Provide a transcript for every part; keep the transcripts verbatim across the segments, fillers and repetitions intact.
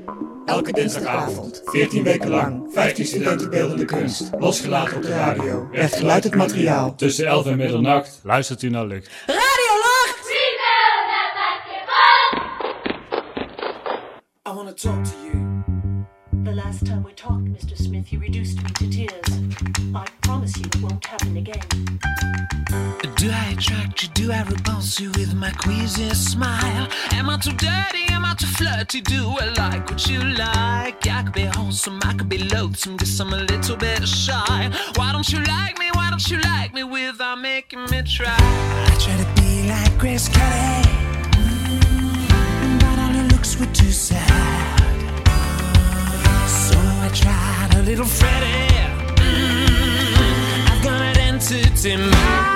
Elke dinsdagavond, veertien weken lang, vijftien studenten beeldende kunst. Losgelaten op de radio. Echt geluid materiaal. Tussen elf en middernacht luistert u naar Lucht. Radio Lucht! I want to talk to you. The last time we talked, Mister Smith, you reduced me to tears. I promise you it won't happen again. Do I attract you? Do I repulse you with my queasy smile? Am I too dirty? Am I too flirty? Do I like what you like? I could be wholesome, I could be loathsome, guess I'm a little bit shy. Why don't you like me? Why don't you like me without making me try? I try to be like Grace Kelly, mm, but all her looks were too sad. So I tried a little Freddie. Mm, I've got an entity mind.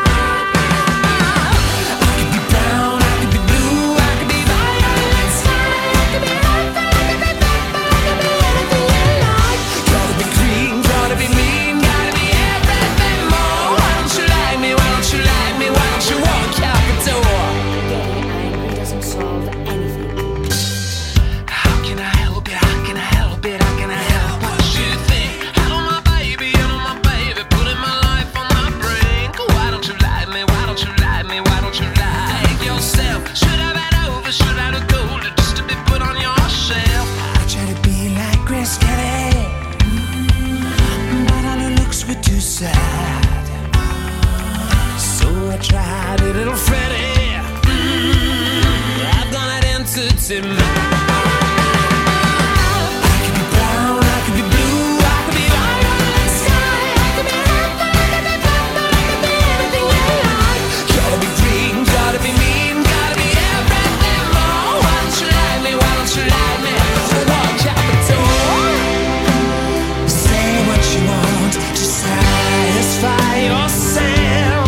Tried a little Freddie. Mm, I've got an entity mind. I could be brown, I could be blue, I could be iron sky, I could be red, I could be purple, I could be anything you like. Gotta be green, gotta be mean, gotta be everything more. Why don't you like me? Why don't you like me? Walk out the door. Say what you want to satisfy yourself.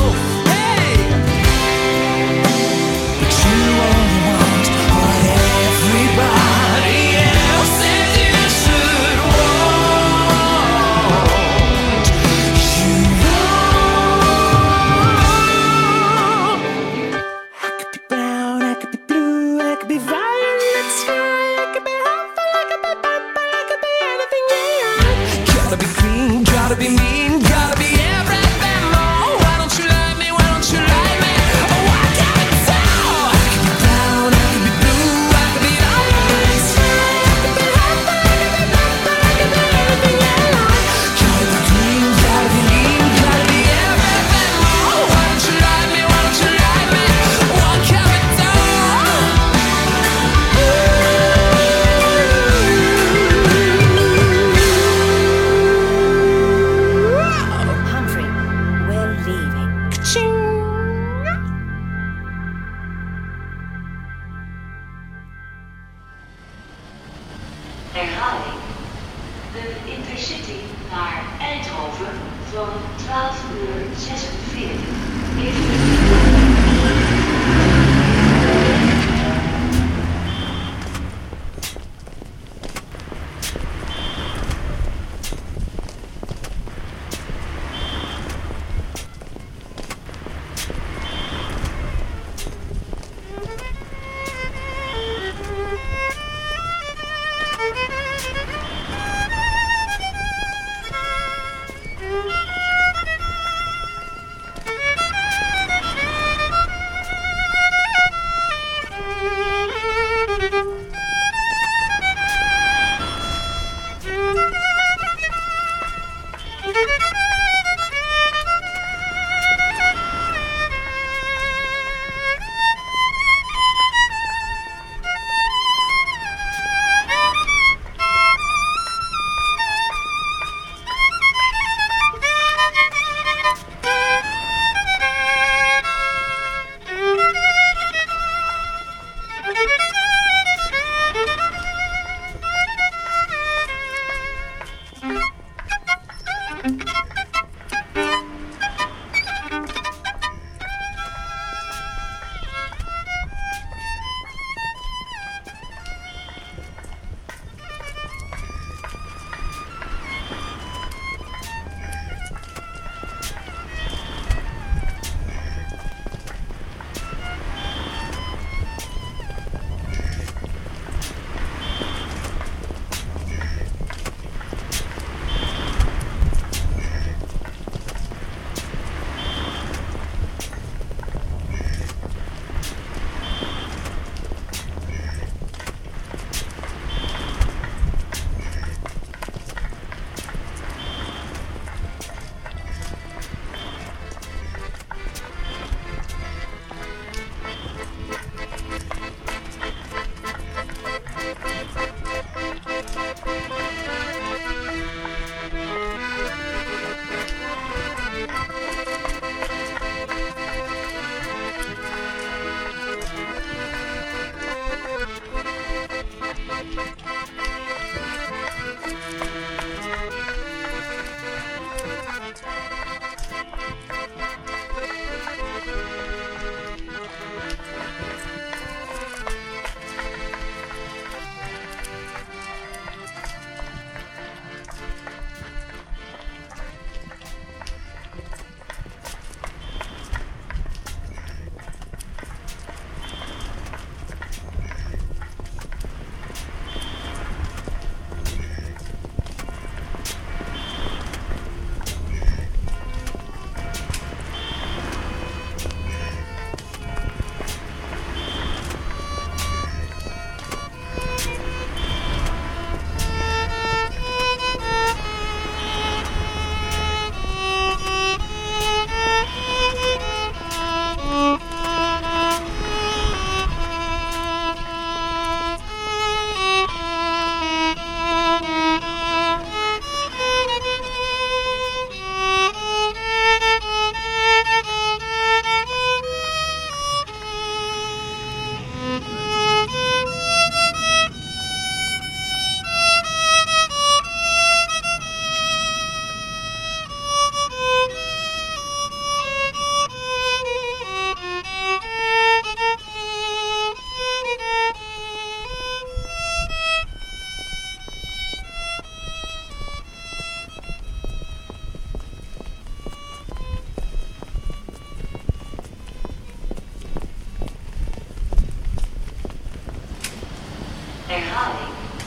herhaling.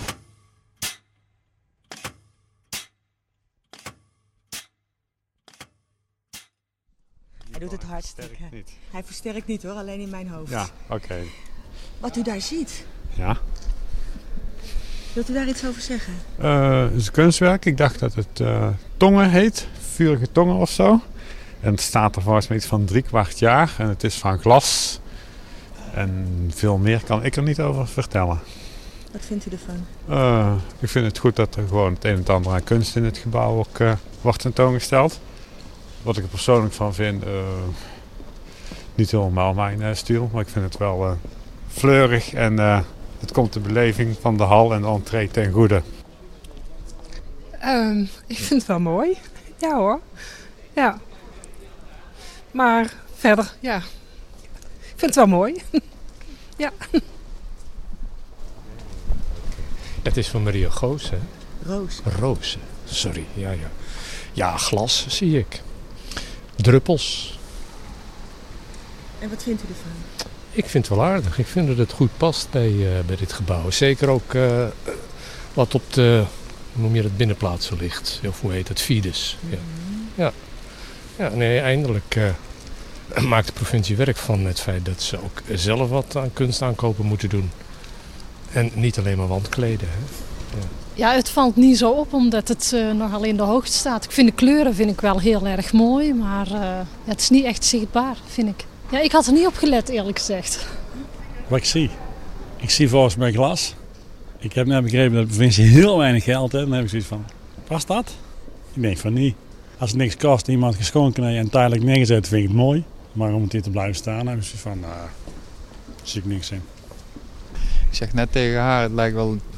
Hij doet het hartstikke. Niet. Hij versterkt niet hoor, alleen in mijn hoofd. Ja, oké. Okay. Wat u daar ziet. Ja. Wilt u daar iets over zeggen? Uh, het is een kunstwerk. Ik dacht dat het uh, tongen heet. Vurige tongen of zo. En het staat er volgens mij iets van drie kwart jaar. En het is van glas. En veel meer kan ik er niet over vertellen. Wat vindt u ervan? Uh, ik vind het goed dat er gewoon het een en het ander aan kunst in het gebouw ook uh, wordt tentoongesteld. Wat ik er persoonlijk van vind, uh, niet helemaal mijn uh, stijl, maar ik vind het wel uh, fleurig en uh, het komt de beleving van de hal en de entree ten goede. Um, ik vind het wel mooi. Ja hoor. Ja. Maar verder, ja. Ik vind het wel mooi. Ja. Het is van Maria Goos, hè? Roos. Roos, sorry. Ja, ja. Ja, glas zie ik. Druppels. En wat vindt u ervan? Ik vind het wel aardig. Ik vind dat het goed past bij, uh, bij dit gebouw. Zeker ook uh, wat op de, hoe noem je dat, binnenplaatsen ligt. Of hoe heet het, Fides. Ja. Ja. Ja, nee, eindelijk uh, maakt de provincie werk van het feit dat ze ook zelf wat aan kunst aankopen moeten doen. En niet alleen maar wandkleden. Hè. Ja. Ja, het valt niet zo op omdat het uh, nogal in de hoogte staat. Ik vind de kleuren vind ik wel heel erg mooi, maar uh, ja, het is niet echt zichtbaar, vind ik. Ja, ik had er niet op gelet, eerlijk gezegd. Wat ik zie? Ik zie volgens mij glas. Ik heb net begrepen dat de provincie heel weinig geld heeft. Dan heb ik zoiets van, past dat? Ik denk van niet. Als het niks kost, iemand geschonken heeft en tijdelijk neergezet, vind ik het mooi. Maar om het hier te blijven staan, heb ik zoiets van, nou, zie ik niks in. Ik zeg net tegen haar, het lijkt wel